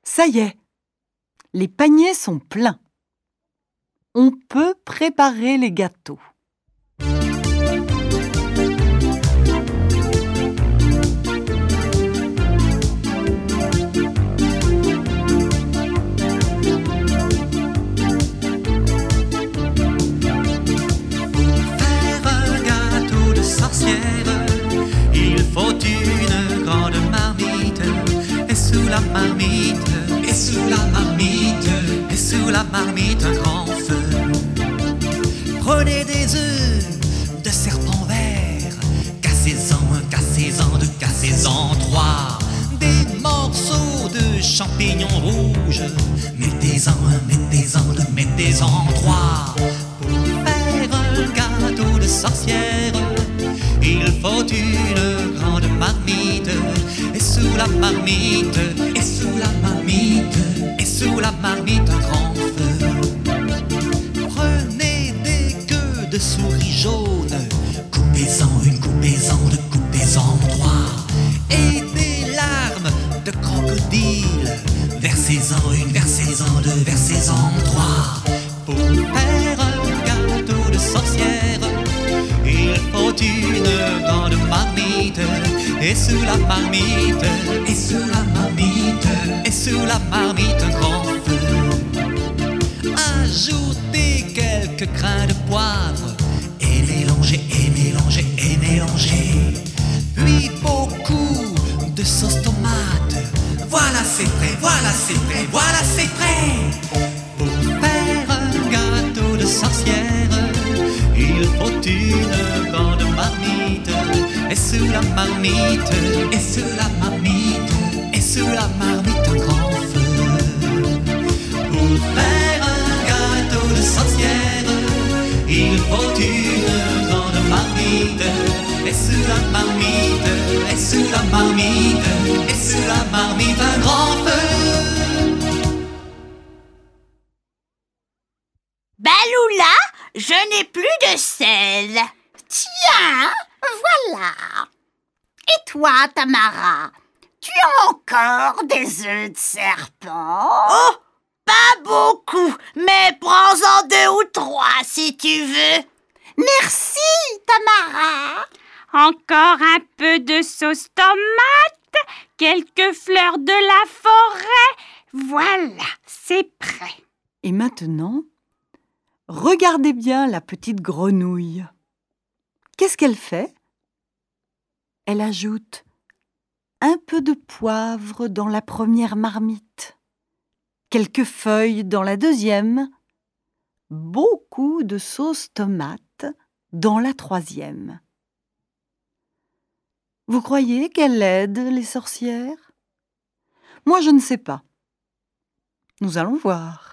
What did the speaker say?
Ça y est, les paniers sont pleins. On peut préparer les gâteaux. Il faut une grande marmite, et sous la marmite, et sous la marmite, et sous la marmite un grand feu. Prenez des œufs de serpent vert, cassez-en trois, des morceaux de champignons rouges, mettez-en trois. Pour faire un gâteau de sorcière, il faut une grande marmite, et sous la marmite, et sous la marmite, et sous la marmite un grand feu. Prenez des queues de souris jaunes, coupez-en trois, et des larmes de crocodile, versez-en une, versez-en deux, versez-en trois. Pour faire un gâteau de sorcière, il faut une grande marmite, et sous la marmite, et sous la marmite, et sous la marmite un grand feu. Ajoutez quelques grains de poivre, et mélangez, puis beaucoup de sauce tomate. Voilà c'est prêt, voilà c'est prêt, voilà c'est prêt. Pour faire un gâteau de sorcière, il faut une grande marmite, et sous la marmite, et sous la marmite, et sous la marmite un grand feu. Pour faire un gâteau de sorcière, il faut une grande marmite, et sous la marmite, et sous la marmite, et sous la marmite un grand feu. Baloula, je n'ai plus de sel. Tiens, voilà. Et toi, Tamara, tu as encore des œufs de serpent? Oh, pas beaucoup, mais prends-en 2 ou 3 si tu veux. Merci, Tamara. Encore un peu de sauce tomate, quelques fleurs de la forêt. Voilà, c'est prêt. Et maintenant, regardez bien la petite grenouille. Qu'est-ce qu'elle fait? Elle ajoute un peu de poivre dans la première marmite, quelques feuilles dans la deuxième, beaucoup de sauce tomate dans la troisième. Vous croyez qu'elle aide les sorcières? Moi, je ne sais pas. Nous allons voir.